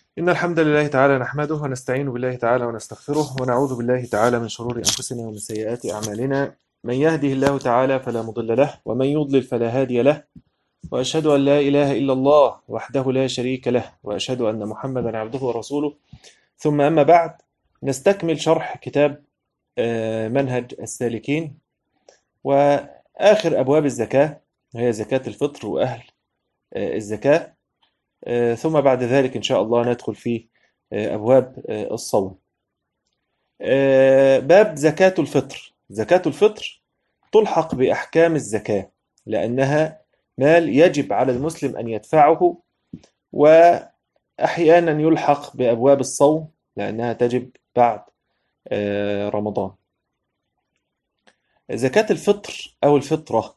إن الحمد لله تعالى نحمده ونستعين بالله تعالى ونستغفره ونعوذ بالله تعالى من شرور أنفسنا ومن سيئات أعمالنا. من يهده الله تعالى فلا مضل له ومن يضلل فلا هادي له، وأشهد أن لا إله إلا الله وحده لا شريك له، وأشهد أن محمدا عبده ورسوله. ثم أما بعد، نستكمل شرح كتاب منهج السالكين وآخر أبواب الزكاة، وهي زكاة الفطر وأهل الزكاة. ثم بعد ذلك إن شاء الله ندخل في أبواب الصوم. باب زكاة الفطر. زكاة الفطر تلحق بأحكام الزكاة لأنها مال يجب على المسلم أن يدفعه، وأحيانا يلحق بأبواب الصوم لأنها تجب بعد رمضان. زكاة الفطر أو الفطرة،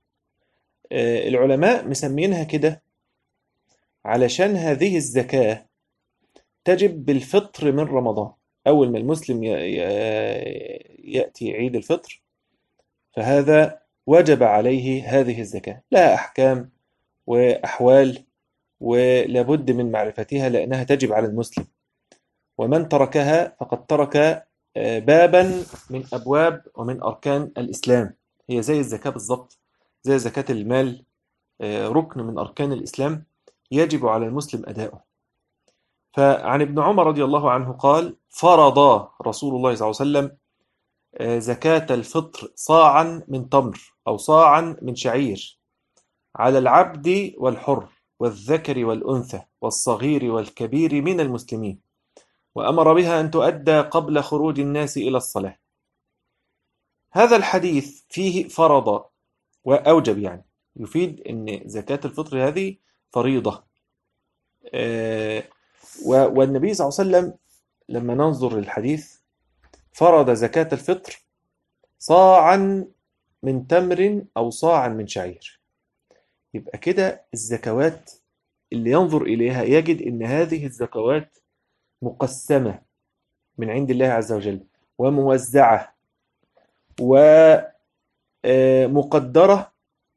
العلماء مسمينها كده علشان هذه الزكاة تجب بالفطر من رمضان. أول ما المسلم يأتي عيد الفطر فهذا وجب عليه هذه الزكاة، لها أحكام وأحوال ولابد من معرفتها لأنها تجب على المسلم، ومن تركها فقد ترك بابا من أبواب ومن أركان الإسلام. هي زي الزكاة بالضبط، زي زكاة المال، ركن من أركان الإسلام يجب على المسلم أداؤه. فعن ابن عمر رضي الله عنه قال: فرض رسول الله صلى الله عليه وسلم زكاة الفطر صاعا من تمر أو صاعا من شعير على العبد والحر والذكر والأنثى والصغير والكبير من المسلمين، وأمر بها أن تؤدى قبل خروج الناس إلى الصلاة. هذا الحديث فيه فرض وأوجب، يعني يفيد أن زكاة الفطر هذه فريضة. والنبي صلى الله عليه وسلم لما ننظر للحديث فرض زكاة الفطر صاعا من تمر أو صاعا من شعير. يبقى كده الزكوات اللي ينظر إليها يجد أن هذه الزكوات مقسمة من عند الله عز وجل وموزعة ومقدرة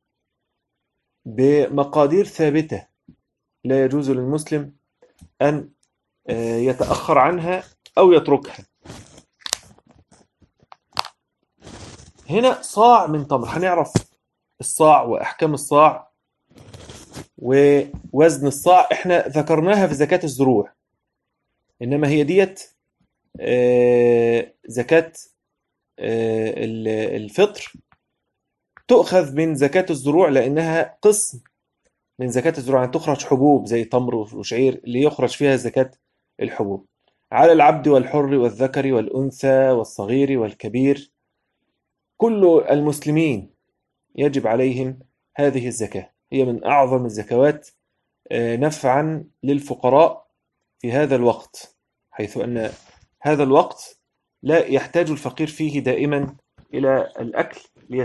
بمقادير ثابتة، لا يجوز للمسلم أن يتأخر عنها أو يتركها. هنا صاع من تمر، هنعرف الصاع وأحكام الصاع ووزن الصاع احنا ذكرناها في زكاة الزروع، إنما هي ديت زكاة الفطر تؤخذ من زكاة الزروع لأنها قسم من زكاة الزروع، يعني تخرج حبوب زي تمر وشعير اللي يخرج فيها زكاة الحبوب على العبد والحر والذكر والأنثى والصغير والكبير. كل المسلمين يجب عليهم هذه الزكاة، هي من أعظم الزكوات نفعا للفقراء في هذا الوقت، حيث أن هذا الوقت لا يحتاج الفقير فيه دائما إلى الأكل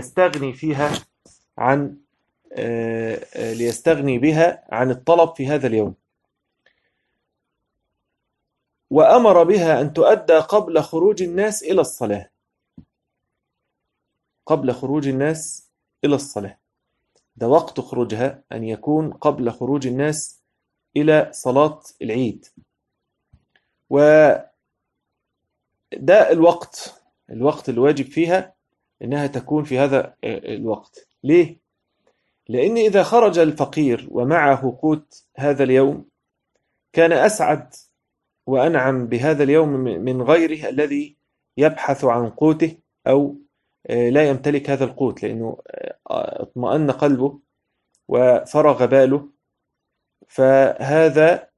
ليستغني بها عن الطلب في هذا اليوم. وأمر بها أن تؤدى قبل خروج الناس إلى الصلاة، قبل خروج الناس إلى الصلاة، ده وقت خروجها أن يكون قبل خروج الناس إلى صلاة العيد. وده الوقت الواجب فيها إنها تكون في هذا الوقت. ليه؟ لأن إذا خرج الفقير ومعه قوت هذا اليوم كان أسعد وأنعم بهذا اليوم من غيره الذي يبحث عن قوته أو لا يمتلك هذا القوت، لأنه اطمأن قلبه وفرغ باله. فهذا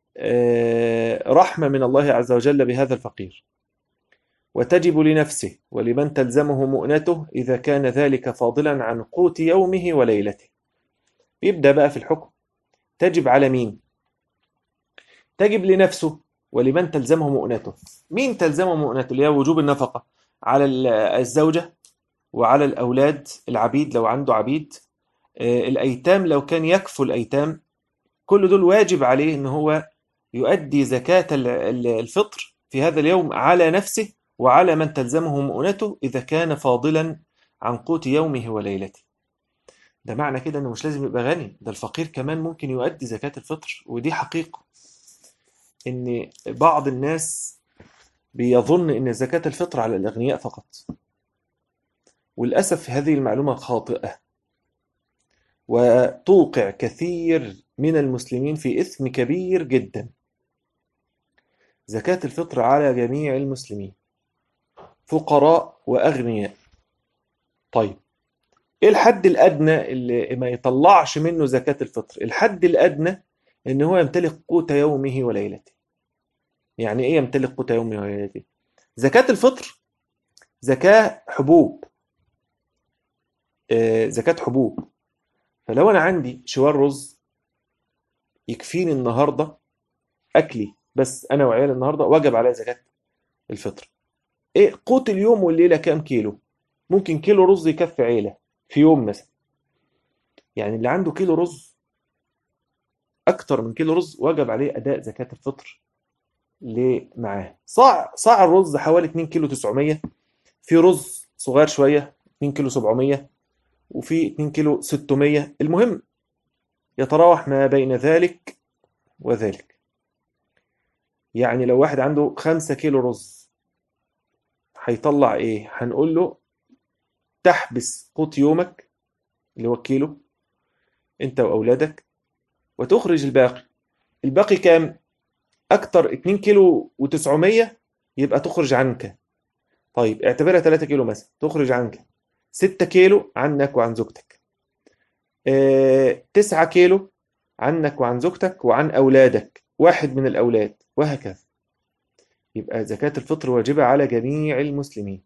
رحمة من الله عز وجل بهذا الفقير، وتجب لنفسه ولمن تلزمه مؤنته إذا كان ذلك فاضلا عن قوت يومه وليلته. يبدأ بقى في الحكم، تجب على مين؟ تجب لنفسه ولمن تلزمه مؤنته. مين تلزمه مؤنته؟ اللي هي وجوب النفقة على الزوجة وعلى الأولاد، العبيد لو عنده عبيد، الأيتام لو كان يكفل الأيتام، كل دول واجب عليه إن هو يؤدي زكاة الفطر في هذا اليوم على نفسه وعلى من تلزمه مؤنته إذا كان فاضلا عن قوت يومه وليلته. ده معنى كده إنه مش لازم يبقى غني، ده الفقير كمان ممكن يؤدي زكاة الفطر، ودي حقيقة. إن بعض الناس بيظن إن زكاة الفطر على الأغنياء فقط، وللأسف هذه المعلومة خاطئة، وتوقع كثير من المسلمين في إثم كبير جدا. زكاة الفطر على جميع المسلمين، فقراء وأغنياء. طيب، إيه الحد الأدنى اللي ما يطلعش منه زكاة الفطر؟ الحد الأدنى إن هو يمتلك قوت يومه وليلته. يعني إيه يمتلك قوت يومه وليلته؟ زكاة الفطر زكاة حبوب، زكاة حبوب. فلو أنا عندي شوال رز يكفيني النهاردة أكلي بس أنا وعيالي النهاردة، وجب عليا زكاة الفطر. إيه قوت اليوم والليلة؟ كام كيلو؟ ممكن كيلو رز يكفي عيلة في يوم مثلا. يعني اللي عنده كيلو رز، أكتر من كيلو رز، وجب عليه أداء زكاة الفطر. ليه؟ معاه صاع الرز حوالي 2 كيلو 900، في رز صغير شوية 2 كيلو 700، وفي 2 كيلو 600. المهم يتراوح ما بين ذلك وذلك. يعني لو واحد عنده 5 كيلو رز هيطلع ايه؟ هنقول له تحبس قوت يومك اللي هو الكيلو انت واولادك، وتخرج الباقي كام؟ اكتر 2 كيلو و900 يبقى تخرج عنك. طيب اعتبرها 3 كيلو مثلا، تخرج عنك 6 كيلو عنك وعن زوجتك، 9 كيلو عنك وعن زوجتك وعن أولادك، واحد من الأولاد، وهكذا. يبقى زكاة الفطر واجبة على جميع المسلمين.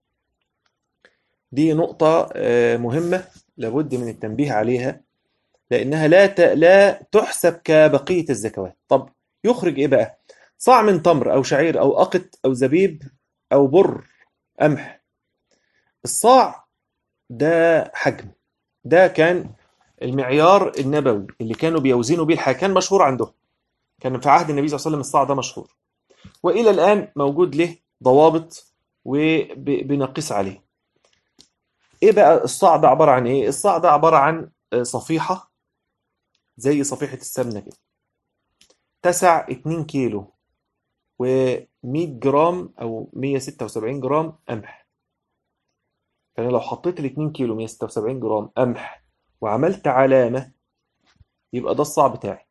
دي نقطة مهمة لابد من التنبيه عليها، لأنها لا تحسب كبقية الزكوات. طب يخرج إيه بقى؟ صاع من تمر أو شعير أو أقط أو زبيب أو بر قمح. الصاع ده حجم، ده كان المعيار النبوي اللي كانوا بيوزنوا بيه الحاجة، كان مشهور عندهم، كان في عهد النبي صلى الله عليه وسلم الصاع ده مشهور، وإلى الآن موجود له ضوابط وبنقيس عليه. إيه بقى الصاع ده عبارة عن إيه؟ الصاع ده عبارة عن صفيحة زي صفيحة السمنة كده، تسع 2 كيلو و100 جرام أو 176 جرام قمح. فأنا لو حطيت ال 2 كيلو 176 جرام قمح وعملت علامة، يبقى ده الصاع بتاعي.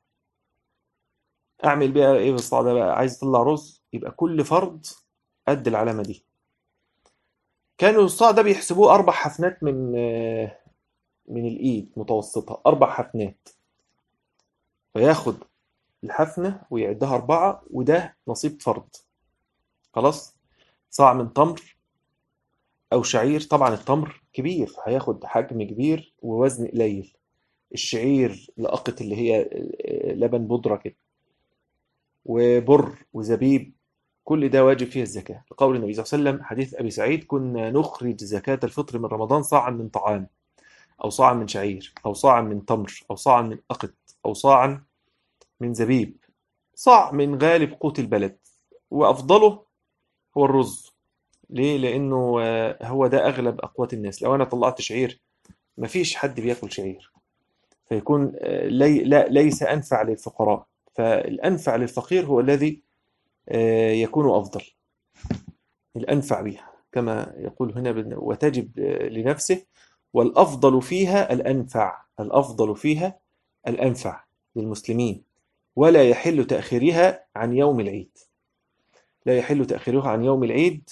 اعمل بقى ايه بالصاع ده بقى؟ عايز اطلع رز، يبقى كل فرد قد العلامه دي. كانوا الصاع ده بيحسبوه 4 حفنات من الايد متوسطه، 4 حفنات. فياخد الحفنه ويعدها 4، وده نصيب فرد. خلاص. صاع من تمر او شعير، طبعا التمر كبير هياخد حجم كبير ووزن قليل. الشعير لقطة اللي هي لبن بودرة كده، وبر وزبيب، كل ده واجب فيه الزكاة، لقول النبي صلى الله عليه وسلم حديث أبي سعيد: كنا نخرج زكاة الفطر من رمضان صاعا من طعام، أو صاعا من شعير، أو صاعا من تمر، أو صاعا من أقط، أو صاعا من زبيب، صاع من غالب قوت البلد، وأفضله هو الرز. ليه؟ لأنه هو ده أغلب أقوات الناس. لو أنا طلعت شعير مفيش حد بياكل شعير، فيكون ليس أنفع للفقراء، فالأنفع للفقير هو الذي يكون أفضل، الأنفع بها كما يقول هنا وتجب لنفسه، والأفضل فيها الأنفع، الأفضل فيها الأنفع للمسلمين، ولا يحل تأخيرها عن يوم العيد. لا يحل تأخيرها عن يوم العيد،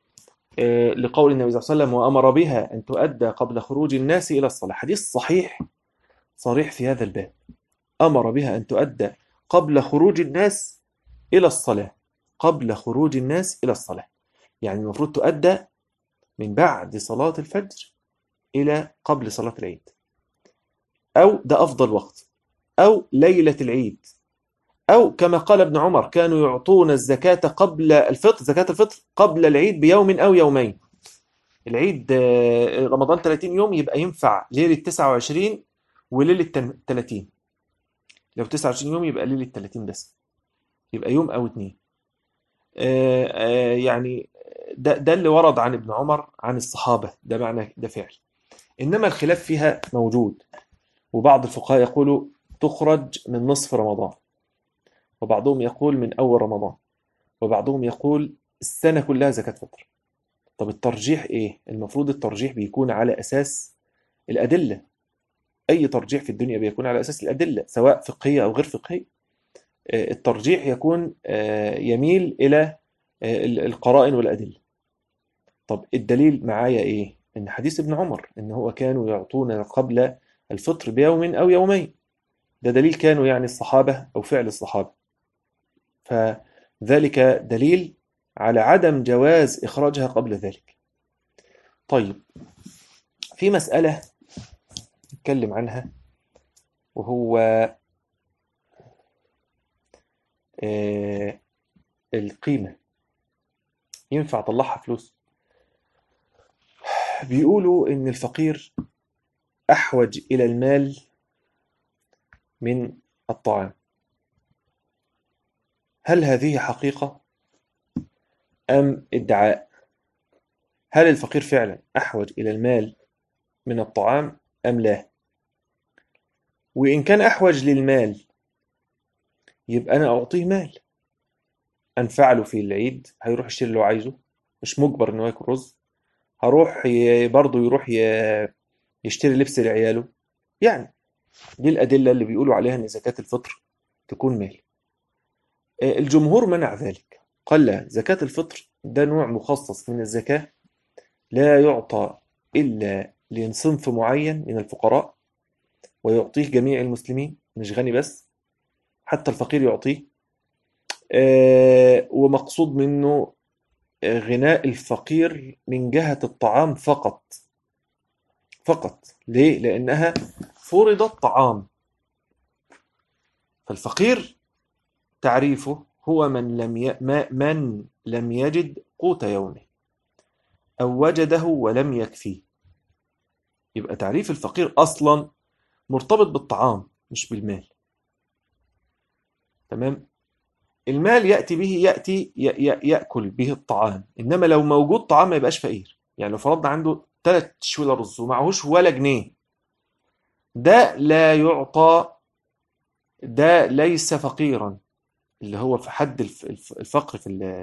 لقول النبي صلى الله عليه وسلم: وأمر بها أن تؤدى قبل خروج الناس إلى الصلاة. حديث صحيح صريح في هذا الباب، أمر بها أن تؤدى قبل خروج الناس إلى الصلاة، قبل خروج الناس إلى الصلاة. يعني المفروض تؤدى من بعد صلاة الفجر إلى قبل صلاة العيد، أو ده أفضل وقت، أو ليلة العيد، أو كما قال ابن عمر: كانوا يعطون الزكاة قبل الفطر، زكاة الفطر قبل العيد بيوم أو يومين. العيد رمضان 30 يوم، يبقى ينفع ليلة 29 وليلة 30. لو 29 يوم يبقى ليلة 30 بس، يبقى يوم أو اتنين. يعني ده اللي ورد عن ابن عمر عن الصحابة، ده معنى ده فعل. إنما الخلاف فيها موجود، وبعض الفقهاء يقولوا تخرج من نصف رمضان، وبعضهم يقول من أول رمضان، وبعضهم يقول السنة كلها زكاة فطر. طب الترجيح إيه؟ المفروض الترجيح بيكون على أساس الأدلة. أي ترجيح في الدنيا بيكون على أساس الأدلة سواء فقهية أو غير فقهية. الترجيح يكون يميل إلى القرائن والأدلة. طب الدليل معايا إيه؟ إن حديث ابن عمر إن هو كانوا يعطون قبل الفطر بيوم أو يومين، ده دليل كانوا يعني الصحابة أو فعل الصحابة، فذلك دليل على عدم جواز إخراجها قبل ذلك. طيب في مسألة نتكلم عنها، وهو القيمة، ينفع أطلعها فلوس؟ بيقولوا إن الفقير أحوج إلى المال من الطعام. هل هذه حقيقة أم ادعاء؟ هل الفقير فعلا أحوج إلى المال من الطعام أم لا؟ وإن كان أحوج للمال يبقى أنا أعطيه مال أنفع له في العيد، هيروح يشتري اللي هو عايزه، مش مجبر إنه ياكل رز. هروح برضه يروح يشتري لبس لعياله. يعني دي الأدلة اللي بيقولوا عليها إن زكاة الفطر تكون مال. الجمهور منع ذلك، قال لا، زكاة الفطر ده نوع مخصص من الزكاة لا يعطى إلا لصنف معين من الفقراء، ويعطيه جميع المسلمين، مش غني بس، حتى الفقير يعطيه. ومقصود منه غناء الفقير من جهة الطعام فقط. فقط ليه؟ لأنها فرضت طعام. فالفقير تعريفه هو من لم يجد قوت يومه أو وجده ولم يكفيه. يبقى تعريف الفقير أصلا مرتبط بالطعام مش بالمال. تمام؟ المال يأتي به، يأكل به الطعام، إنما لو موجود طعام ما يبقاش فقير. يعني لو فرضنا عنده 3 شوية رز ومعهوش ولا جنيه، ده لا يعطى، ده ليس فقيرا، اللي هو في حد الفقر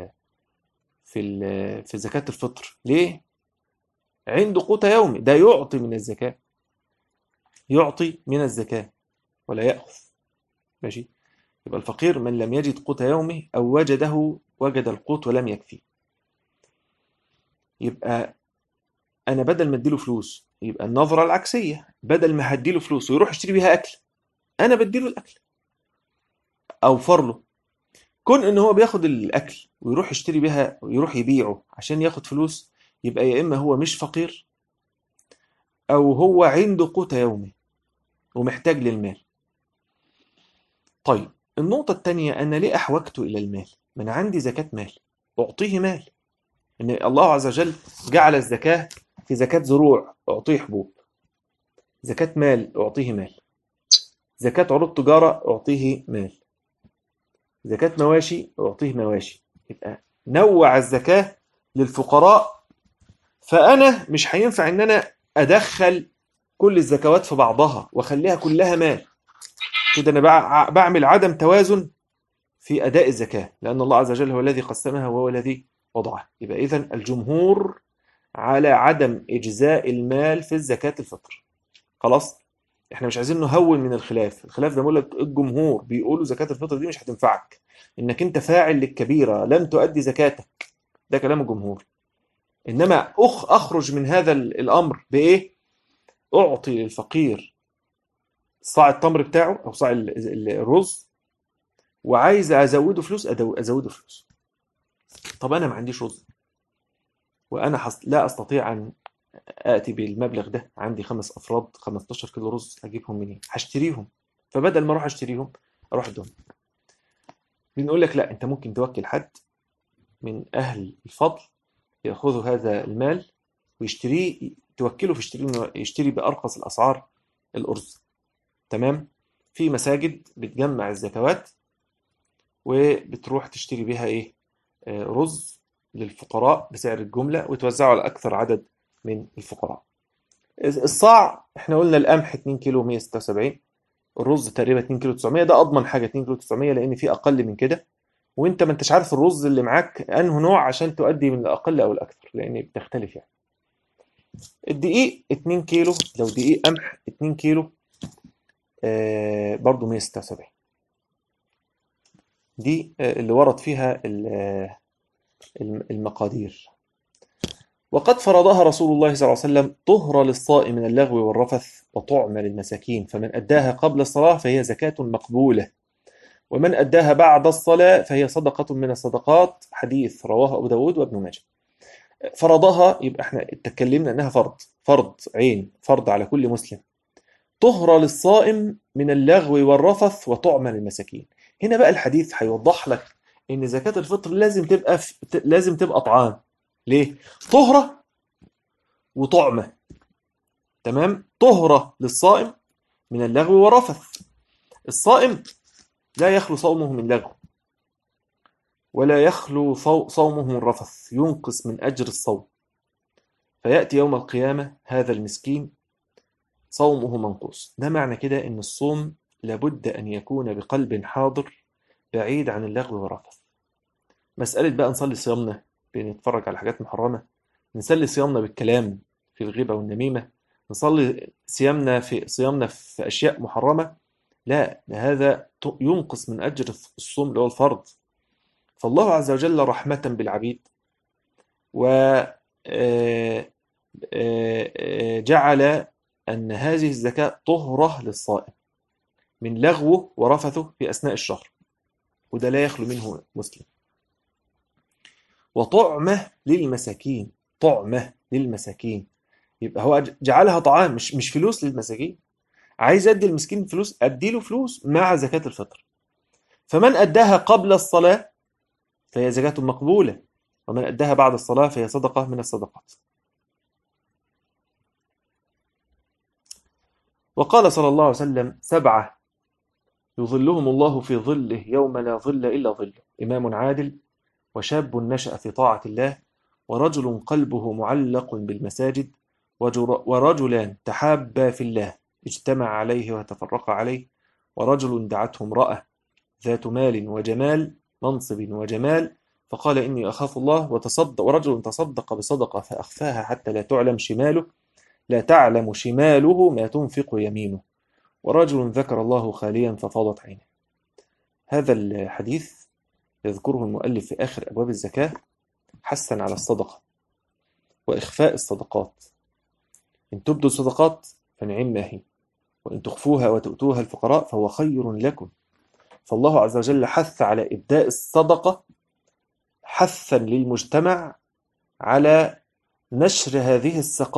في زكاة الفطر. ليه؟ عنده قوت يومي، ده يعطي من الزكاة، يعطي من الزكاة ولا يأخذ. ماشي؟ يبقى الفقير من لم يجد قوت يومه أو وجد القوت ولم يكفي. يبقى أنا بدل ما أديله فلوس، يبقى النظرة العكسية، بدل ما هديله فلوس ويروح يشتري بيها أكل، أنا بديله الأكل أوفر له. كون إن هو بياخد الأكل ويروح يشتري بيها ويروح يبيعه عشان ياخد فلوس، يبقى يا إما هو مش فقير أو هو عنده قوت يومه ومحتاج للمال. طيب النقطة التانية، أنا ليه أحوجته إلى المال؟ ما أنا عندي زكاة مال، أعطيه مال. إن الله عز وجل جعل الزكاة في زكاة زروع أعطيه حبوب، زكاة مال أعطيه مال، زكاة عروض تجارة أعطيه مال، زكاة مواشي أعطيه مواشي. يبقى نوع الزكاة للفقراء. فأنا مش هينفع إن أنا أدخل كل الزكوات في بعضها وأخليها كلها مال، كده أنا بعمل عدم توازن في أداء الزكاة، لأن الله عز وجل هو الذي قسمها وهو الذي وضعها. يبقى إذن الجمهور على عدم إجزاء المال في الزكاة الفطر. خلاص، احنا مش عايزين نهون من الخلاف. الخلاف ده بقول لك الجمهور بيقولوا زكاة الفطر دي مش هتنفعك، انك انت فاعل للكبيرة لم تؤدي زكاتك، ده كلام الجمهور. انما اخرج من هذا الامر بايه؟ اعطي للفقير صاع التمر بتاعه او صاع الرز، وعايز ازوده فلوس ازوده فلوس. طب انا ما عنديش رز، وانا لا استطيع ان اتي بالمبلغ ده، عندي 5 افراد 15 كيلو رز، اجيبهم منين؟ هشتريهم. فبدل ما اروح اشتريهم اروح ادهم. بنقول لك لا، انت ممكن توكل حد من اهل الفضل ياخذوا هذا المال ويشتريه، توكله في يشتري بارخص الاسعار الارز. تمام؟ في مساجد بتجمع الزكوات وبتروح تشتري بيها ايه؟ رز للفقراء بسعر الجملة وتوزعه على اكثر عدد من الفقراء. الصاع احنا قلنا القمح 2 كيلو 176، الرز تقريبا 2 كيلو 900، ده اضمن حاجه 2 كيلو 900، لان في اقل من كده، وانت ما انتش عارف الرز اللي معاك انه نوع عشان تؤدي من الاقل او الاكثر، لان بتختلف يعني. الدقيق 2 كيلو، لو دقيق قمح 2 كيلو برضو 176. دي اللي ورد فيها المقادير. وقد فرضها رسول الله صلى الله عليه وسلم طهرة للصائم من اللغو والرفث وطعم للمساكين، فمن أداها قبل الصلاة فهي زكاة مقبولة، ومن أداها بعد الصلاة فهي صدقة من الصدقات. حديث رواه أبو داود وابن ماجه. فرضها، يبقى احنا اتكلمنا انها فرض عين، فرض على كل مسلم. طهرة للصائم من اللغو والرفث وطعم للمساكين. هنا بقى الحديث هيوضح لك ان زكاة الفطر لازم تبقى طعام. ليه؟ طهرة وطعمة. تمام؟ طهرة للصائم من اللغو والرفث. الصائم لا يخلو صومه من لغو، ولا يخلو صومه من رفث ينقص من أجر الصوم، فيأتي يوم القيامة هذا المسكين صومه منقوص. ده معنى كده إن الصوم لابد أن يكون بقلب حاضر بعيد عن اللغو والرفث. مسألة بقى نصلي صيامنا بنتفرج على حاجات محرمة، نصلي صيامنا بالكلام في الغيبة والنميمة، نصلي صيامنا في أشياء محرمة، لا، هذا ينقص من أجر الصوم اللي هو الفرض. فالله عز وجل رحمة بالعبيد، و جعل أن هذه الزكاة طهرة للصائم من لغوه ورفثه في أثناء الشهر، وده لا يخلو منه مسلم. وطعمة للمساكين، طعمة للمساكين، يبقى هو جعلها طعام، مش فلوس للمساكين. عايز أدي المسكين فلوس، أديله فلوس مع زكاة الفطر. فمن أداها قبل الصلاة فهي زكاة مقبولة، ومن أداها بعد الصلاة فهي صدقة من الصدقات. وقال صلى الله عليه وسلم: 7 يظلهم الله في ظله يوم لا ظل إلا ظله: إمام عادل، وشاب نشأ في طاعة الله، ورجل قلبه معلق بالمساجد، ورجلان تحابا في الله اجتمع عليه وتفرقا عليه، ورجل دعته امرأة ذات مال وجمال، منصب وجمال، فقال إني أخاف الله، ورجل تصدق بصدقة فأخفاها حتى لا تعلم شماله ما تنفق يمينه، ورجل ذكر الله خاليا ففاضت عينه. هذا الحديث يذكره المؤلف في آخر أبواب الزكاة حثا على الصدقة وإخفاء الصدقات. إن تبدوا الصدقات فنعم ما هي، وإن تخفوها وتؤتوها الفقراء فهو خير لكم. فالله عز وجل حث على إبداء الصدقة حثا للمجتمع على نشر هذه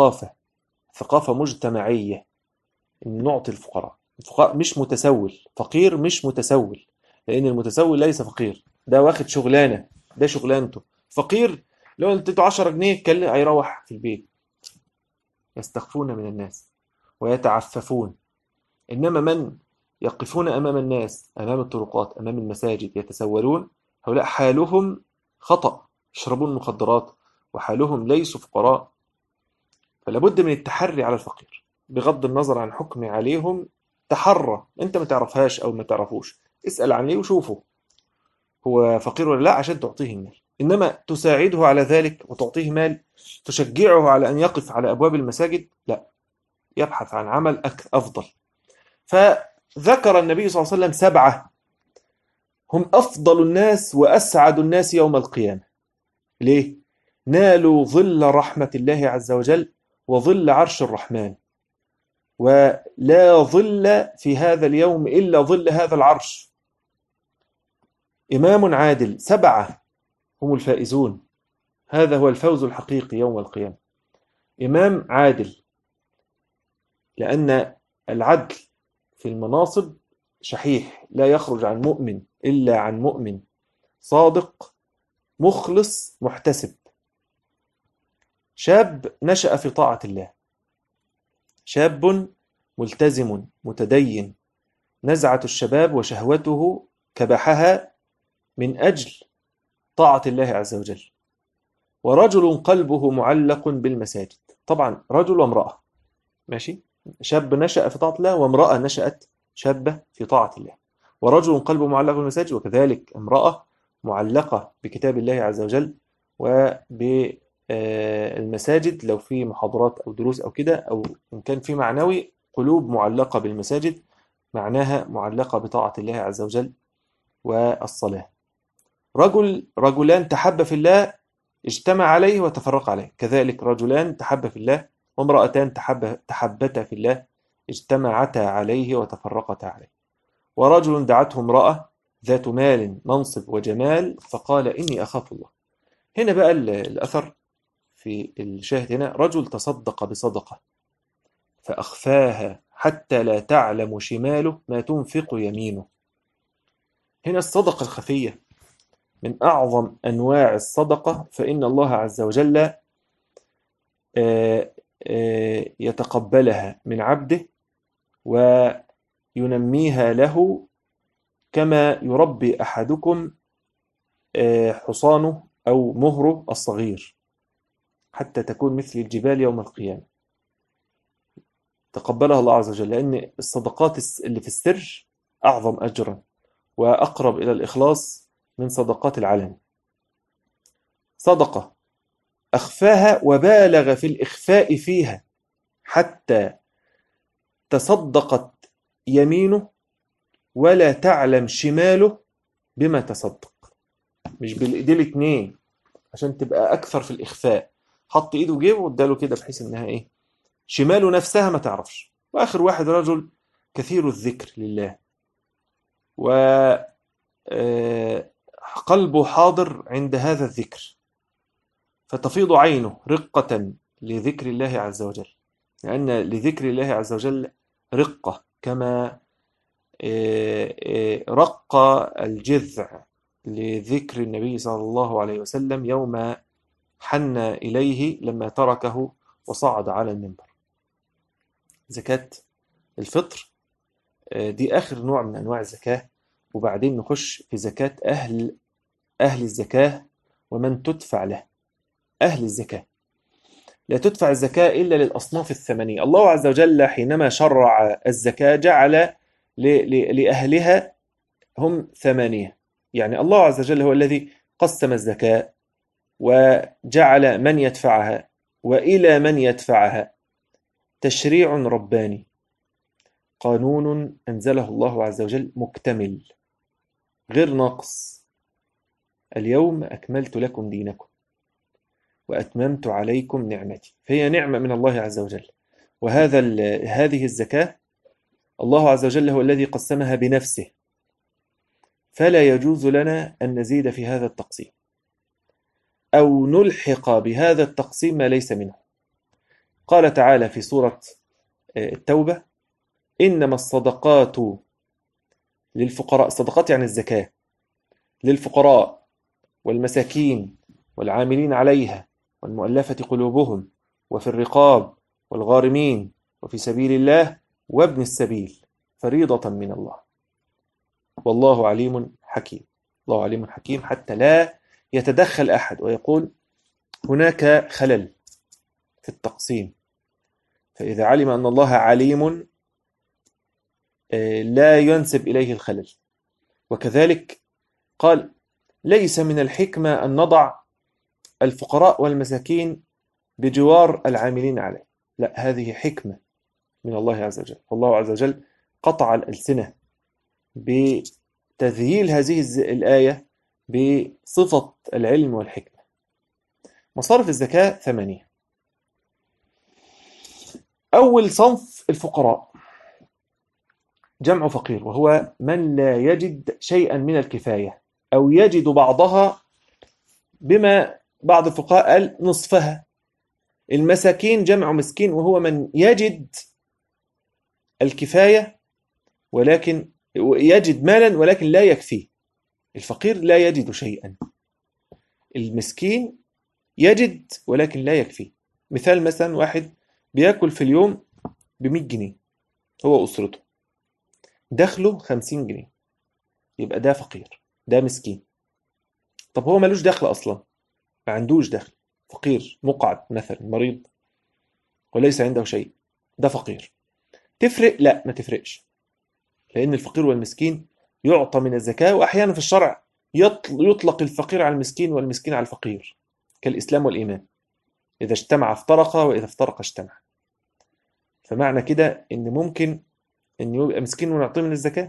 ثقافة مجتمعية، إن نعطي الفقراء. الفقراء مش متسول، فقير مش متسول، لأن المتسول ليس فقير، ده واخد شغلانة، ده شغلانته. فقير لو اديته 10 جنيه هيروح في البيت. يستخفون من الناس ويتعففون، إنما من يقفون أمام الناس، أمام الطرقات، أمام المساجد، يتسولون، هؤلاء حالهم خطأ، يشربون مخدرات، وحالهم ليسوا فقراء. فلا بد من التحري على الفقير بغض النظر عن حكمي عليهم. تحرى، انت ما تعرفهاش او ما تعرفوش، اسأل عنه وشوفه هو فقير ولا لا عشان تعطيه المال. انما تساعده على ذلك وتعطيه مال، تشجعه على ان يقف على ابواب المساجد، لا، يبحث عن عمل افضل. فذكر النبي صلى الله عليه وسلم 7 هم افضل الناس واسعد الناس يوم القيامة. ليه؟ نالوا ظل رحمة الله عز وجل وظل عرش الرحمن، ولا ظل في هذا اليوم إلا ظل هذا العرش. إمام عادل، 7 هم الفائزون، هذا هو الفوز الحقيقي يوم القيامة. إمام عادل، لأن العدل في المناصب شحيح، لا يخرج عن مؤمن إلا عن مؤمن صادق مخلص محتسب. شاب نشأ في طاعة الله، شاب ملتزم متدين، نزعة الشباب وشهوته كبحها من أجل طاعة الله عز وجل. ورجل قلبه معلق بالمساجد، طبعا رجل وامرأة، ماشي، شاب نشأ في طاعة الله وامرأة نشأت شابة في طاعة الله. ورجل قلبه معلق بالمساجد، وكذلك امرأة معلقة بكتاب الله عز وجل وبالمساجد، لو في محاضرات أو دروس أو كده، أو إن كان في معنوي، قلوب معلقة بالمساجد معناها معلقة بطاعة الله عز وجل والصلاة. رجلان تحبا في الله اجتمع عليه وتفرق عليه، كذلك رجلان تحبا في الله وامرأتان تحبتا في الله اجتمعتا عليه وتفرقتا عليه. ورجل دعته امرأة ذات مال منصب وجمال فقال إني أخاف الله. هنا بقى الأثر في الشاهد هنا: رجل تصدق بصدقة فأخفاها حتى لا تعلم شماله ما تنفق يمينه. هنا الصدقة الخفية من أعظم أنواع الصدقة، فإن الله عز وجل يتقبلها من عبده وينميها له كما يربي أحدكم حصانه أو مهره الصغير حتى تكون مثل الجبال يوم القيامة. تقبلها الله عز وجل، لأن الصدقات اللي في السر أعظم أجرا وأقرب إلى الإخلاص من صدقات العلن. صدقة أخفاها وبالغ في الإخفاء فيها حتى تصدقت يمينه ولا تعلم شماله بما تصدق. مش بالإيدين الاتنين عشان تبقى أكثر في الإخفاء، حط إيده جيبه واداله كده بحيث إنها إيه، شماله نفسها ما تعرفش. وآخر واحد رجل كثير الذكر لله وقلبه حاضر عند هذا الذكر، فتفيض عينه رقة لذكر الله عز وجل، لأن لذكر الله عز وجل رقة، كما رق الجذع لذكر النبي صلى الله عليه وسلم يوم حن إليه لما تركه وصعد على المنبر. زكاة الفطر دي آخر نوع من أنواع الزكاة، وبعدين نخش في زكاة أهل الزكاة ومن تدفع له. أهل الزكاة لا تدفع الزكاة إلا للأصناف الثمانية. الله عز وجل حينما شرع الزكاة جعل لأهلها هم ثمانية، يعني الله عز وجل هو الذي قسم الزكاة وجعل من يدفعها وإلى من يدفعها. تشريع رباني، قانون أنزله الله عز وجل مكتمل غير ناقص. اليوم أكملت لكم دينكم وأتممت عليكم نعمتي، فهي نعمة من الله عز وجل. هذه الزكاة الله عز وجل هو الذي قسمها بنفسه، فلا يجوز لنا أن نزيد في هذا التقسيم أو نلحق بهذا التقسيم ما ليس منه. قال تعالى في سورة التوبة: إنما الصدقات للفقراء. الصدقات يعني الزكاة، للفقراء والمساكين والعاملين عليها والمؤلفة قلوبهم وفي الرقاب والغارمين وفي سبيل الله وابن السبيل فريضة من الله والله عليم حكيم. الله عليم حكيم حتى لا يتدخل أحد ويقول هناك خلل في التقسيم، فإذا علم أن الله عليم لا ينسب إليه الخلل. وكذلك قال: ليس من الحكمة أن نضع الفقراء والمساكين بجوار العاملين عليه، لا، هذه حكمة من الله عز وجل. والله عز وجل قطع الألسنة بتذييل هذه الآية بصفة العلم والحكمة. مصارف الزكاة 8. أول صنف الفقراء، جمع فقير، وهو من لا يجد شيئا من الكفاية أو يجد بعضها، بما بعض الفقهاء قال نصفها. المساكين جمع مسكين، وهو من يجد الكفاية ولكن يجد مالا ولكن لا يكفيه. الفقير لا يجد شيئا، المسكين يجد ولكن لا يكفيه. مثال مثلا واحد بياكل في اليوم ب100 جنيه هو وأسرته، دخله 50 جنيه، يبقى ده فقير، ده مسكين. طب هو ملوش دخل أصلا، ما عندوش دخل، فقير مقعد مثلا مريض وليس عنده شيء، ده فقير. تفرق؟ لا، ما تفرقش. لأن الفقير والمسكين يعطى من الزكاة، وأحيانا في الشرع يطلق الفقير على المسكين والمسكين على الفقير، كالإسلام والإيمان، إذا اجتمع افترقا وإذا افترقا اجتمع. فمعنى كده إن ممكن إن يبقى مسكين ونعطيه من الزكاة،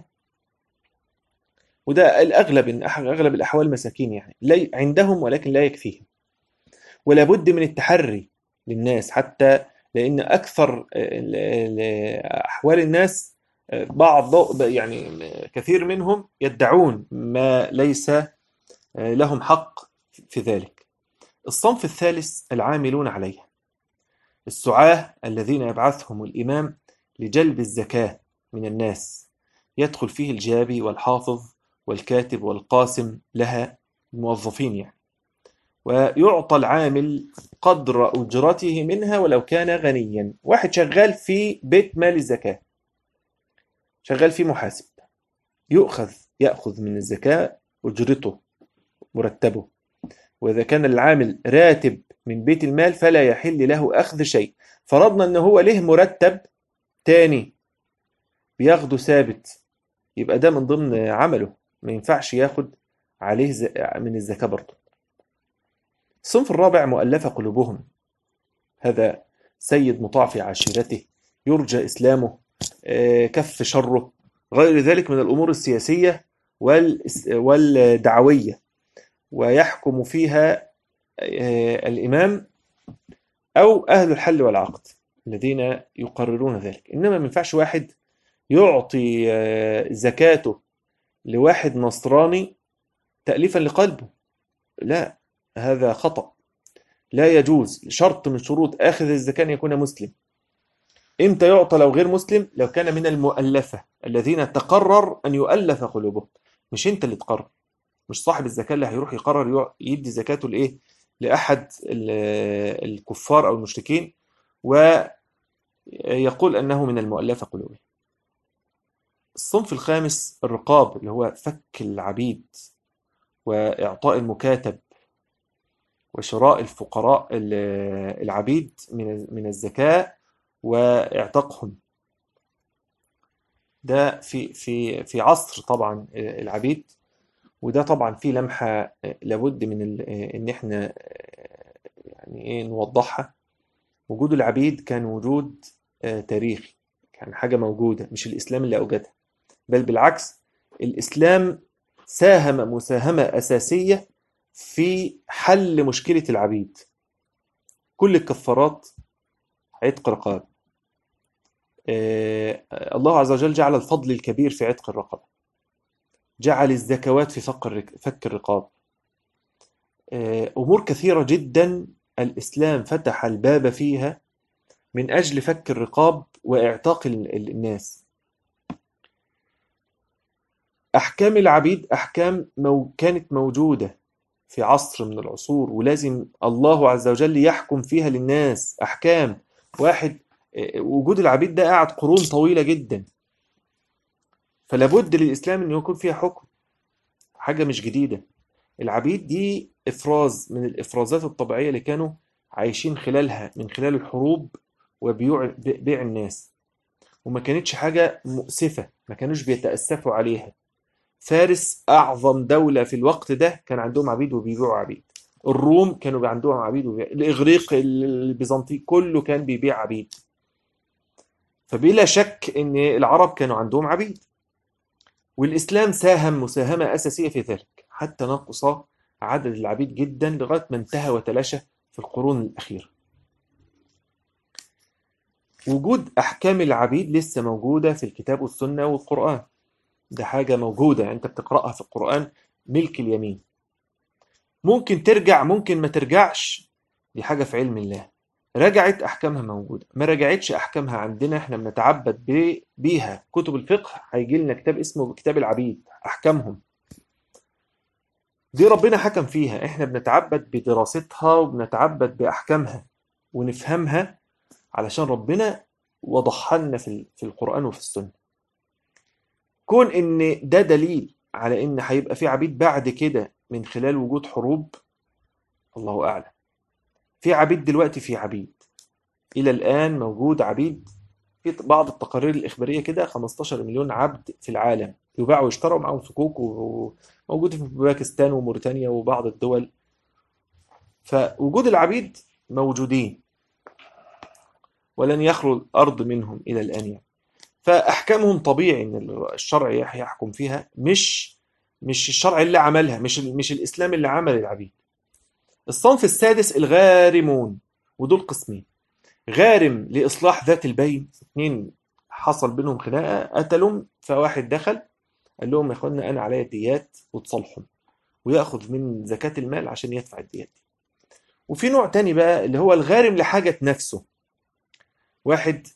وده الأغلب، إن أغلب الأحوال مساكين يعني عندهم ولكن لا يكفيهم. ولا بد من التحري للناس، حتى لأن أكثر أحوال الناس بعض يعني كثير منهم يدعون ما ليس لهم حق في ذلك. الصنف الثالث العاملون عليه، السعاة الذين يبعثهم الإمام لجلب الزكاة من الناس، يدخل فيه الجابي والحافظ والكاتب والقاسم لها، الموظفين يعني، ويعطى العامل قدر أجرته منها ولو كان غنيا. واحد شغال في بيت مال الزكاة، شغال فيه محاسب، يأخذ من الزكاة أجرته، مرتبه. وإذا كان العامل راتب من بيت المال فلا يحل له أخذ شيء. فرضنا أنه هو له مرتب تاني بياخده ثابت، يبقى ده من ضمن عمله، ما ينفعش ياخد عليه من الزكاة برضه. الصنف الرابع مؤلفة قلوبهم، هذا سيد مطاع في عشيرته، يرجى إسلامه، كف شره، غير ذلك من الأمور السياسية والدعوية، ويحكم فيها الإمام أو أهل الحل والعقد الذين يقررون ذلك. إنما ما ينفعش واحد يعطي زكاته لواحد نصراني تأليفا لقلبه، لا، هذا خطأ، لا يجوز. شرط من شروط آخذ الزكاة أن يكون مسلم. إمتى يعطى لو غير مسلم؟ لو كان من المؤلفة الذين تقرر أن يؤلف قلوبهم. مش أنت اللي تقرر، مش صاحب الزكاة اللي هيروح يقرر يدي زكاته لإيه؟ لأحد الكفار أو المشركين ويقول أنه من المؤلفة قلوبهم. الصنف الخامس الرقاب، اللي هو فك العبيد وإعطاء المكاتب وشراء الفقراء العبيد من الزكاة وإعتاقهم. ده في عصر طبعا العبيد، وده طبعا في لمحة لابد من إن إحنا يعني إيه نوضحها. وجود العبيد كان وجود تاريخي، كان حاجة موجودة، مش الإسلام اللي أوجدها، بل بالعكس، الإسلام ساهم مساهمة أساسية في حل مشكلة العبيد. كل الكفارات عتق رقاب. الله عز وجل جعل الفضل الكبير في عتق الرقبة، جعل الزكوات في فك الرقاب. أمور كثيرة جدا الإسلام فتح الباب فيها من أجل فك الرقاب وإعتاق الناس. أحكام العبيد أحكام كانت موجودة في عصر من العصور، ولازم الله عز وجل يحكم فيها للناس أحكام. واحد وجود العبيد ده قاعد قرون طويلة جدا، فلا بد للإسلام أن يكون فيها حكم، حاجة مش جديدة. العبيد دي إفراز من الإفرازات الطبيعية اللي كانوا عايشين خلالها من خلال الحروب وبيع الناس، وما كانتش حاجة مؤسفة، ما كانوش بيتأسفوا عليها. فارس أعظم دولة في الوقت ده كان عندهم عبيد وبيبيعوا عبيد. الروم كانوا عندهم عبيد وبيبيعوا. الإغريق البيزنطي كله كان بيبيع عبيد. فبلا شك إن العرب كانوا عندهم عبيد، والإسلام ساهم مساهمة أساسية في ذلك، حتى نقص عدد العبيد جدا لغاية ما انتهى وتلاشى في القرون الأخيرة. وجود أحكام العبيد لسه موجودة في الكتاب والسنة والقرآن، ده حاجة موجودة، أنت بتقرأها في القرآن، ملك اليمين. ممكن ترجع ممكن ما ترجعش، دي حاجة في علم الله. رجعت أحكامها موجودة، ما رجعتش أحكامها عندنا إحنا بنتعبد بيها. كتب الفقه هيجي لنا كتاب اسمه كتاب العبيد، أحكامهم دي ربنا حكم فيها، إحنا بنتعبد بدراستها وبنتعبد بأحكامها ونفهمها علشان ربنا وضحها لنا في القرآن وفي السنة. كون إن ده دليل على إن هيبقى في عبيد بعد كده من خلال وجود حروب، الله أعلم. في عبيد دلوقتي، في عبيد إلى الآن موجود عبيد في بعض التقارير الإخبارية كده 15 مليون عبد في العالم يباعوا ويشتروا، معاهم صكوك، وموجود في باكستان وموريتانيا وبعض الدول. فوجود العبيد موجودين، ولن يخلو الأرض منهم إلى الآن يعني. فأحكامهم طبيعي إن الشرع يحكم فيها، مش الشرع اللي عملها، مش الإسلام اللي عمل العبيد. الصنف السادس الغارمون، ودول قسمين: غارم لإصلاح ذات البين، اتنين حصل بينهم خناقة قتلهم، فواحد دخل قال لهم يا اخوانا أنا عليا ديات وتصالحهم، ويأخذ من زكاة المال عشان يدفع الديات دي. وفي نوع تاني بقى اللي هو الغارم لحاجة نفسه، واحد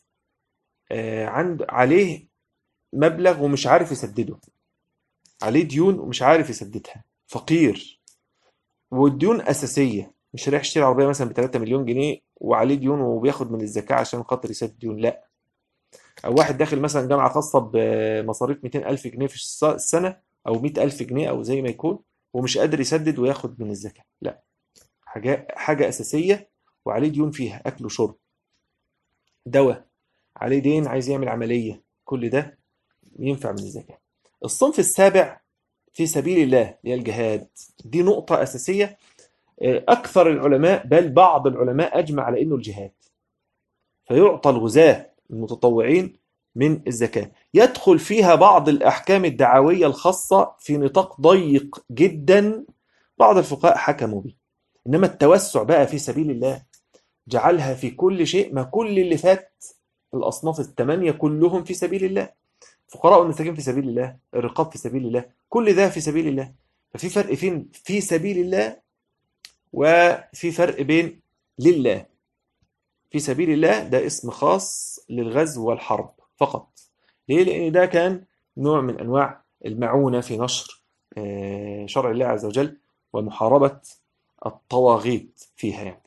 عليه مبلغ ومش عارف يسدده، عليه ديون ومش عارف يسددها، فقير، والديون أساسية، مش رايح يشتري عربية مثلا ب 3 مليون جنيه وعليه ديون وبياخد من الزكاة عشان خاطر يسدد الديون، لا. أو واحد داخل مثلا جامعة خاصة بمصاريف 200 ألف جنيه في السنة، أو 100 ألف جنيه أو زي ما يكون، ومش قادر يسدد وياخد من الزكاة، لا. حاجة أساسية وعليه ديون فيها، أكل وشرب، دواء، عليه دين عايز يعمل عملية، كل ده ينفع من الزكاة. الصنف السابع في سبيل الله اللي هي الجهاد، دي نقطة أساسية. أكثر العلماء بل بعض العلماء أجمع على أنه الجهاد، فيعطى الغزاة المتطوعين من الزكاة. يدخل فيها بعض الأحكام الدعوية الخاصة في نطاق ضيق جدا، بعض الفقهاء حكموا به. إنما التوسع بقى في سبيل الله جعلها في كل شيء، ما كل اللي فات الأصناف الثمانية كلهم في سبيل الله، فقراء والمساكين في سبيل الله، الرقاب في سبيل الله، كل ده في سبيل الله. ففي فرق فين في سبيل الله، وفي فرق بين لله. في سبيل الله ده اسم خاص للغزو والحرب فقط. ليه؟ لأن ده كان نوع من أنواع المعونة في نشر شرع الله عز وجل ومحاربة الطواغيت فيها يعني.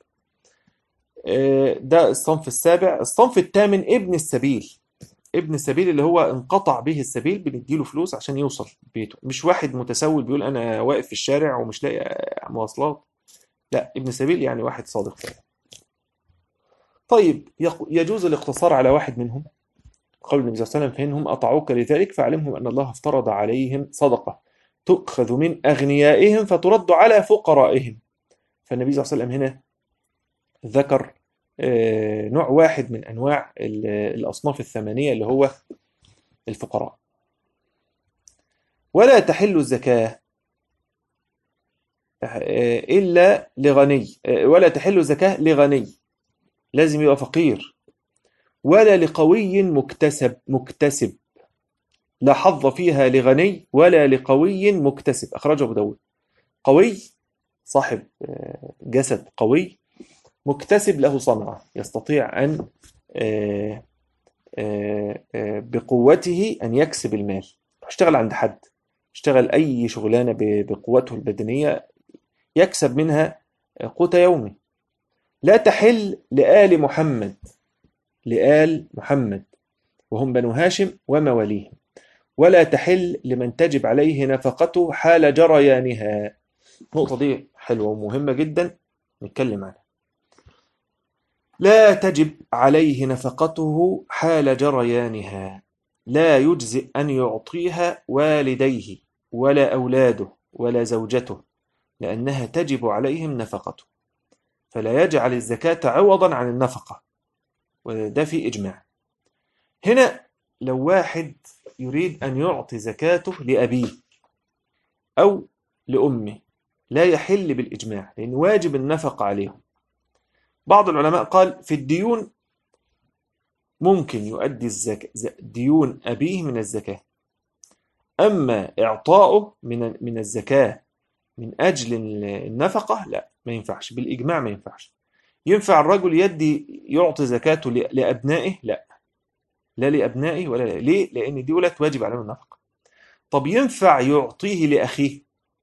ده الصنف السابع. الصنف الثامن ابن السبيل. ابن السبيل اللي هو انقطع به السبيل، بنديله فلوس عشان يوصل بيته، مش واحد متسول بيقول أنا واقف في الشارع ومش لاقي مواصلات، لا. ابن السبيل يعني واحد صادق فعلا. طيب يجوز الاقتصار على واحد منهم. قول النبي صلى الله عليه وسلم فإنهم أطاعوك لذلك فاعلمهم أن الله افترض عليهم صدقة تؤخذ من أغنيائهم فترد على فقرائهم. فالنبي صلى الله عليه وسلم هنا ذكر نوع واحد من أنواع الأصناف الثمانية اللي هو الفقراء. ولا تحل الزكاة إلا لغني، ولا تحل الزكاة لغني، لازم يبقى فقير، ولا لقوي مكتسب، لا حظ فيها لغني ولا لقوي مكتسب. أخرجه أبو داود. قوي صاحب جسد قوي، مكتسب له صنعة يستطيع أن بقوته أن يكسب المال، يشتغل عند حد، يشتغل أي شغلانة بقوته البدنية يكسب منها قوت يومه. لا تحل لآل محمد، لآل محمد وهم بنو هاشم ومواليهم. ولا تحل لمن تجب عليه نفقته حال جريانها. النقطة دي حلوة ومهمة جدا نتكلم عنها. لا تجب عليه نفقته حال جريانها، لا يجزئ أن يعطيها والديه ولا أولاده ولا زوجته، لأنها تجب عليهم نفقته، فلا يجعل الزكاة عوضا عن النفقة، وده في إجماع. هنا لو واحد يريد أن يعطي زكاته لأبيه أو لأمه لا يحل بالإجماع، لأن واجب النفقة عليهم. بعض العلماء قال في الديون ممكن يؤدي ديون أبيه من الزكاة، أما إعطاؤه من الزكاة من أجل النفقة لا، ما ينفعش بالإجماع، ما ينفعش. ينفع الرجل يعطي زكاته لأبنائه؟ لا، لا لأبنائه ولا ليه؟ لأن دي ولا واجب عليهم النفقة. طب ينفع يعطيه لأخيه؟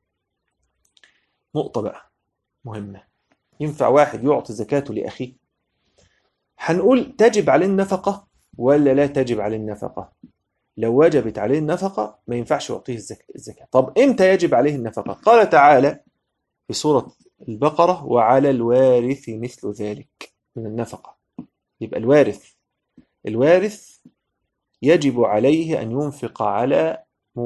نقطة بقى مهمة، ينفع واحد يعطي زكاته لأخيه؟ هنقول تجب عليه النفقة ولا لا تجب عليه النفقة؟ لو وجبت عليه النفقة ما ينفعش يعطيه الزكاة. طب إمتى يجب عليه النفقة؟ قال تعالى في سورة البقرة وعلى الوارث مثل ذلك من النفقة. يبقى الوارث الوارث يجب عليه أن ينفق على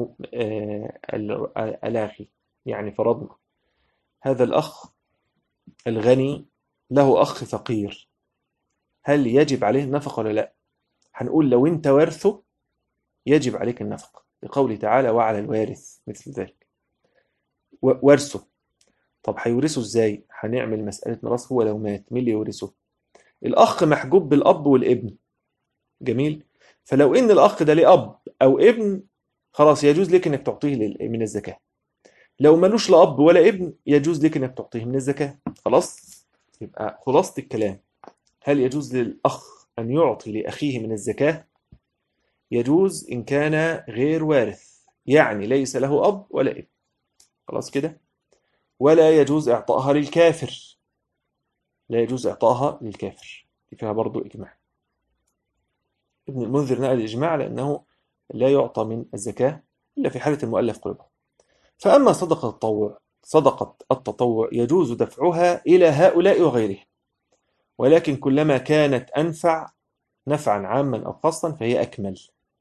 الأخي. يعني فرضنا هذا الأخ الغني له أخ فقير، هل يجب عليه النفقة ولا لا؟ هنقول لو أنت ورثه يجب عليك النفقة، لقوله تعالى وعلى الوارث مثل ذلك ورثه. طب هيورثه ازاي؟ هنعمل مسألة ميراث. هو لو مات مين اللي يورثه؟ الأخ محجوب بالأب والابن. جميل. فلو إن الأخ ده ليه أب أو ابن، خلاص يجوز لك إنك تعطيه من الزكاة. لو ملوش لا أب ولا ابن يجوز لك إنك تعطيه من الزكاة. خلاص. يبقى خلاصة الكلام، هل يجوز للأخ أن يعطي لأخيه من الزكاة؟ يجوز إن كان غير وارث، يعني ليس له أب ولا ابن. خلاص كده. ولا يجوز إعطائها للكافر، لا يجوز إعطائها للكافر، دي فيها برضو إجماع. ابن المنذر نقل الإجماع على أنه لا يعطى من الزكاة إلا في حالة المؤلف قلوبه. فأما صدقة التطوع يجوز دفعها إلى هؤلاء وغيرهم، ولكن كلما كانت أنفع نفعا عاما أو خاصا فهي أكمل.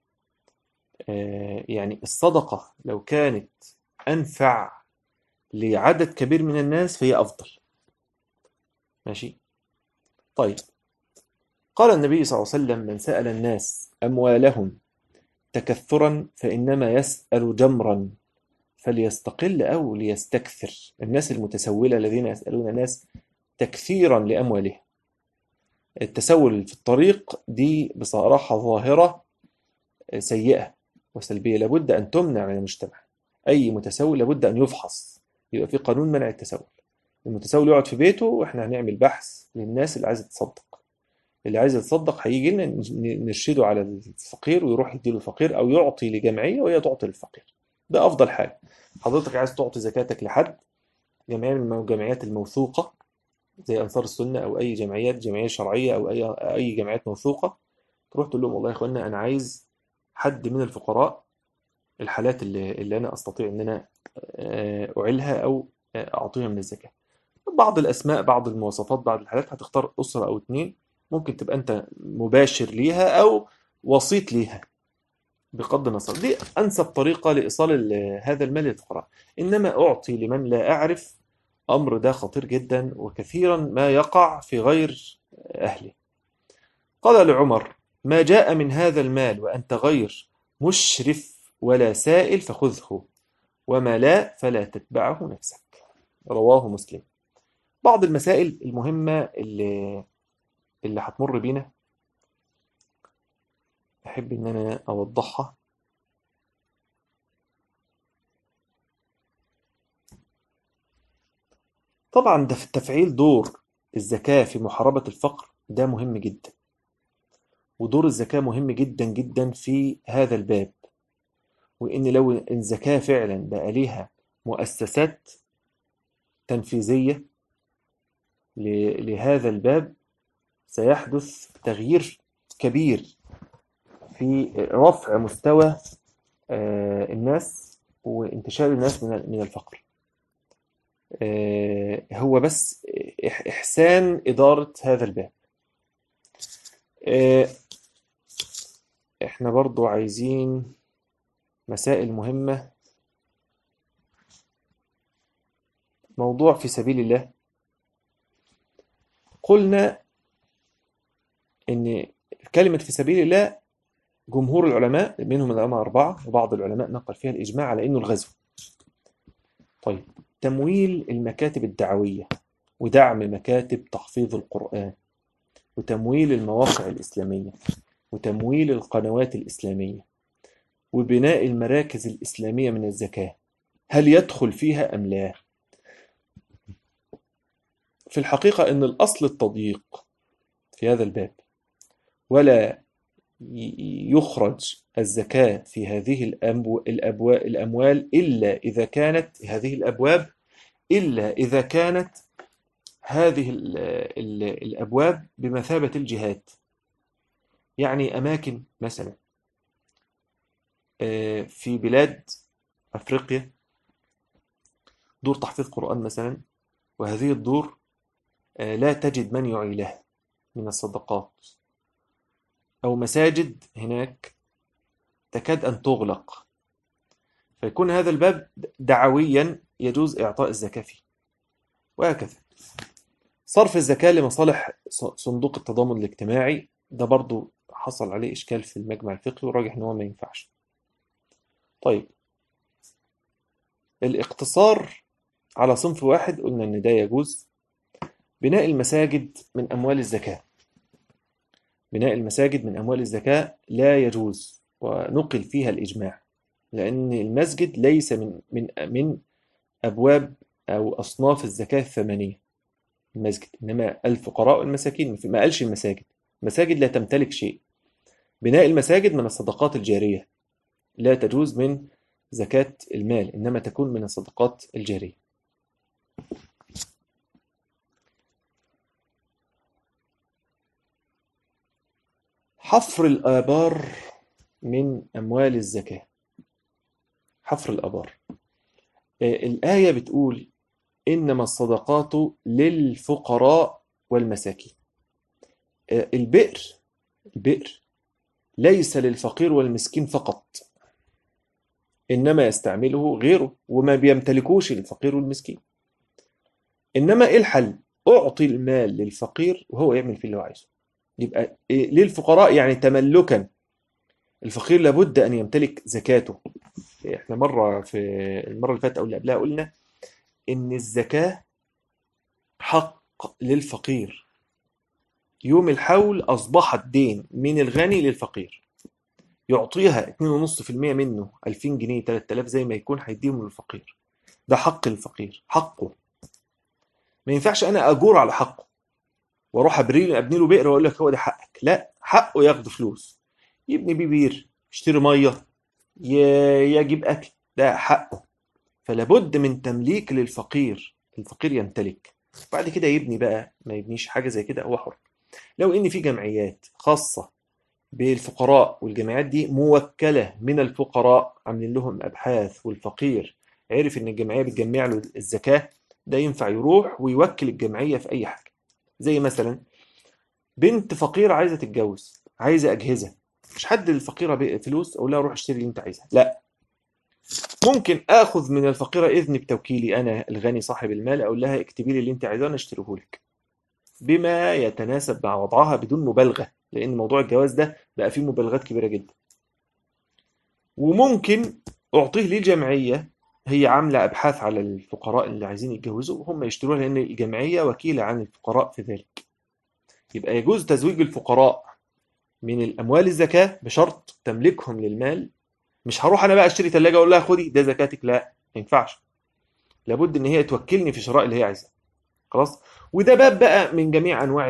يعني الصدقة لو كانت أنفع لعدد كبير من الناس فهي أفضل. ماشي. طيب، قال النبي صلى الله عليه وسلم من سأل الناس أموالهم تكثرا فإنما يسأل جمرا فليستقل أو ليستكثر. الناس المتسولة الذين يسألون الناس تكثيرا لأموالهم، التسول في الطريق دي بصراحة ظاهرة سيئة وسلبية، لابد أن تمنع من المجتمع. أي متسول لابد أن يفحص، يبقى في قانون منع التسول. المتسول يقعد في بيته وإحنا هنعمل بحث للناس اللي عايزة تصدق. اللي عايز يتصدق هيجي لنا نرشده على الفقير ويروح يديله الفقير، او يعطي لجمعيه وهي تعطي للفقير. ده افضل حاجه. حضرتك عايز تعطي زكاتك لحد، جمعيه من الجمعيات الموثوقه زي انصار السنه او اي جمعيه شرعيه او اي جمعيات موثوقه، تروح تقول لهم والله يا اخوانا انا عايز حد من الفقراء، الحالات اللي انا استطيع ان انا اعيلها او اعطيها من الزكاه. بعض الاسماء، بعض المواصفات، بعض الحالات هتختار اسره او اتنين، ممكن تبقى انت مباشر ليها او وسيط ليها بقدر النصر. دي انسب طريقه لايصال هذا المال للفقراء. انما اعطي لمن لا اعرف، امر ده خطير جدا، وكثيرا ما يقع في غير اهله. قال لعمر ما جاء من هذا المال وانت غير مشرف ولا سائل فخذه، وما لا فلا تتبعه نفسك. رواه مسلم. بعض المسائل المهمه اللي هتمر بينا أحب إن أنا أوضحها. طبعا ده في تفعيل دور الزكاة في محاربة الفقر، ده مهم جدا، ودور الزكاة مهم جدا جدا في هذا الباب. وإن لو الزكاة فعلا بقى ليها مؤسسات تنفيذية لهذا الباب، سيحدث تغيير كبير في رفع مستوى الناس وانتشال الناس من الفقر. هو بس إحسان إدارة هذا الباب. آه، إحنا برضو عايزين مسائل مهمة. موضوع في سبيل الله، قلنا إن كلمة في سبيل الله جمهور العلماء منهم الأئمة أربعة وبعض العلماء نقل فيها الإجماع على إنه الغزو. طيب، تمويل المكاتب الدعوية ودعم مكاتب تحفيظ القرآن وتمويل المواقع الإسلامية وتمويل القنوات الإسلامية وبناء المراكز الإسلامية من الزكاة، هل يدخل فيها أم لا؟ في الحقيقة أن الأصل التضييق في هذا الباب، ولا يخرج الزكاة في هذه الأموال إلا إذا كانت هذه الأبواب، إلا إذا كانت هذه الأبواب بمثابة الجهات. يعني أماكن مثلا في بلاد أفريقيا دور تحفيظ قرآن مثلا، وهذه الدور لا تجد من يعيلها من الصدقات، أو مساجد هناك تكاد أن تغلق، فيكون هذا الباب دعويا يجوز إعطاء الزكاة فيه، وهكذا. صرف الزكاة لمصالح صندوق التضامن الاجتماعي ده برضو حصل عليه إشكال في المجمع الفقهي، وراجح إن هو ما ينفعش. طيب، الاقتصار على صنف واحد قلنا إن ده يجوز. بناء المساجد من أموال الزكاة، بناء المساجد من أموال الزكاة لا يجوز، ونقل فيها الإجماع، لأن المسجد ليس من أبواب أو أصناف الزكاة الثمانية. المسجد إنما الفقراء والمساكين، ما قالش المساجد. المساجد لا تمتلك شيء. بناء المساجد من الصدقات الجارية، لا تجوز من زكاة المال، إنما تكون من الصدقات الجارية. حفر الآبار من أموال الزكاة. حفر الآبار، الآية بتقول إنما الصدقات للفقراء والمساكين. البئر ليس للفقير والمسكين فقط، إنما يستعمله غيره، وما بيمتلكوش الفقير والمسكين. إنما إيه الحل؟ أعطي المال للفقير وهو يعمل فيه اللي هو عايزه. يبقى للفقراء يعني تملكا. الفقير لابد أن يمتلك زكاته. إحنا المرة اللي فاتت أو اللي قبلها قلنا إن الزكاة حق للفقير. يوم الحول أصبحت دين من الغني للفقير، يعطيها 2.5% منه، 2000 جنيه 3000 زي ما يكون هيديهم للفقير. ده حق الفقير، حقه. ما ينفعش أنا أجور على حقه واروح ابني له بئر واقول لك هو ده حقك. لا، حقه ياخد فلوس يبني بيه بير، يشتري ميه، يجيب اكل، ده حقه. فلا بد من تمليك للفقير، الفقير يمتلك، بعد كده يبني بقى، ما يبنيش حاجه زي كده هو حر. لو ان في جمعيات خاصه بالفقراء، والجمعيات دي موكله من الفقراء، عاملين لهم ابحاث، والفقير عرف ان الجمعيه بتجمع له الزكاه، ده ينفع يروح ويوكل الجمعيه في اي حاجه. زي مثلا بنت فقيرة عايزة تتجوز، عايزة أجهزة، مش حد الفقيرة فلوس أقول لها روح اشتري اللي أنت عايزها، لا. ممكن آخذ من الفقيرة إذن بتوكيلي أنا الغني صاحب المال، أقول لها اكتبي لي اللي أنت عايزاه أنا أشتريه لك بما يتناسب مع وضعها بدون مبالغة، لأن موضوع الجواز ده بقى فيه مبالغات كبيرة جدا. وممكن أعطيه للجمعية، هي عاملة أبحاث على الفقراء اللي عايزين يتجوزوا وهم يشتروها، لأن الجمعية وكيلة عن الفقراء في ذلك. يبقى يجوز تزويج الفقراء من الاموال الزكاه بشرط تملكهم للمال. مش هروح انا بقى اشتري ثلاجه اقول لها خدي ده زكاتك، لا، ما ينفعش. لابد ان هي توكلني في شراء اللي هي عايزاه. خلاص. وده باب بقى من جميع انواع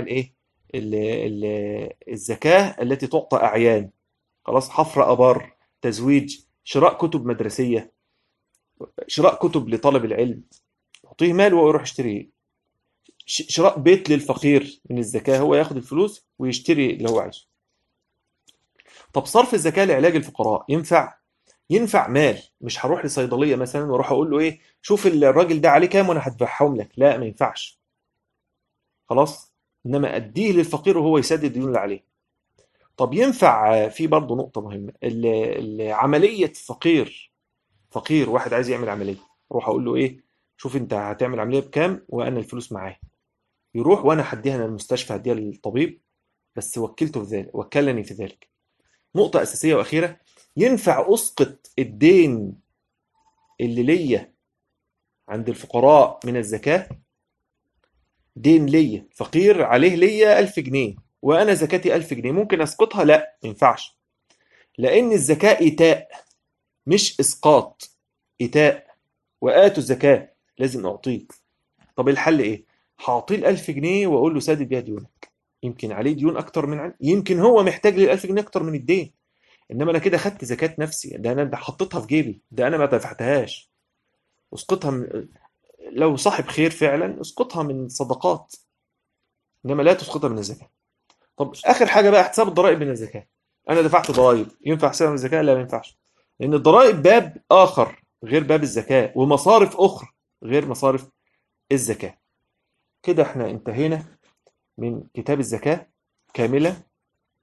الزكاه التي تعطى اعيان. خلاص، حفر ابار، تزويج، شراء كتب مدرسيه، شراء كتب لطلب العلم، يعطيه مال وهو يروح يشتري. شراء بيت للفقير من الزكاه، هو ياخد الفلوس ويشتري اللي هو عايزه. طب صرف الزكاه لعلاج الفقراء ينفع؟ ينفع مال، مش هروح لصيدليه مثلا واروح اقول له ايه، شوف الراجل ده عليه كام وانا هدفعهم لك، لا، ما ينفعش. خلاص. انما اديه للفقير وهو يسدد الديون اللي عليه. طب ينفع، في برضه نقطه مهمه، عمليه فقير واحد عايز يعمل عمليه، اروح اقول له ايه، شوف انت هتعمل عمليه بكام وانا الفلوس معايا. يروح وانا هديها للمستشفى، هديها للطبيب، بس وكلته في ذلك، وكلني في ذلك. نقطه اساسيه واخيره، ينفع اسقط الدين اللي ليا عند الفقراء من الزكاة؟ دين ليا، فقير عليه ليا 1000 جنيه وأنا زكاتي 1000 جنيه، ممكن أسقطها؟ لا، ما ينفعش. لأن الزكاة إيتاء مش إسقاط. إيتاء، وآتوا الزكاة، لازم أعطيه. طب الحل إيه؟ هعطيه 1000 جنيه وأقول له سدد بيها ديونك. يمكن عليه ديون أكتر من عندي، يمكن هو محتاج لل 1000 جنيه أكتر من الدين. إنما أنا كده خدت زكاة نفسي، ده أنا ده حطيتها في جيبي، ده أنا ما دفعتهاش. اسقطها لو صاحب خير فعلا اسقطها من صدقات، انما لا تسقطها من الزكاه. طب اخر حاجه بقى، احتساب الضرائب من الزكاه. انا دفعت ضرائب، ينفع احسبها من الزكاه؟ لا، ما ينفعش. لان الضرائب باب اخر غير باب الزكاه، ومصارف اخرى غير مصارف الزكاه. كده احنا انتهينا من كتاب الزكاه كاملا.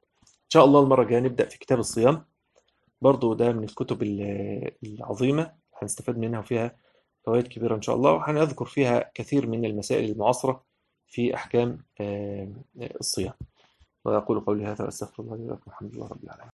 شاء الله المرة الجاية نبدأ في كتاب الصيام، برضو ده من الكتب العظيمة، هنستفاد منها وفيها فوائد كبيرة إن شاء الله، وهنذكر فيها كثير من المسائل المعاصرة في أحكام الصيام. وأقول قولي هذا وأستغفر الله لي ولكم، الحمد لله رب العالمين.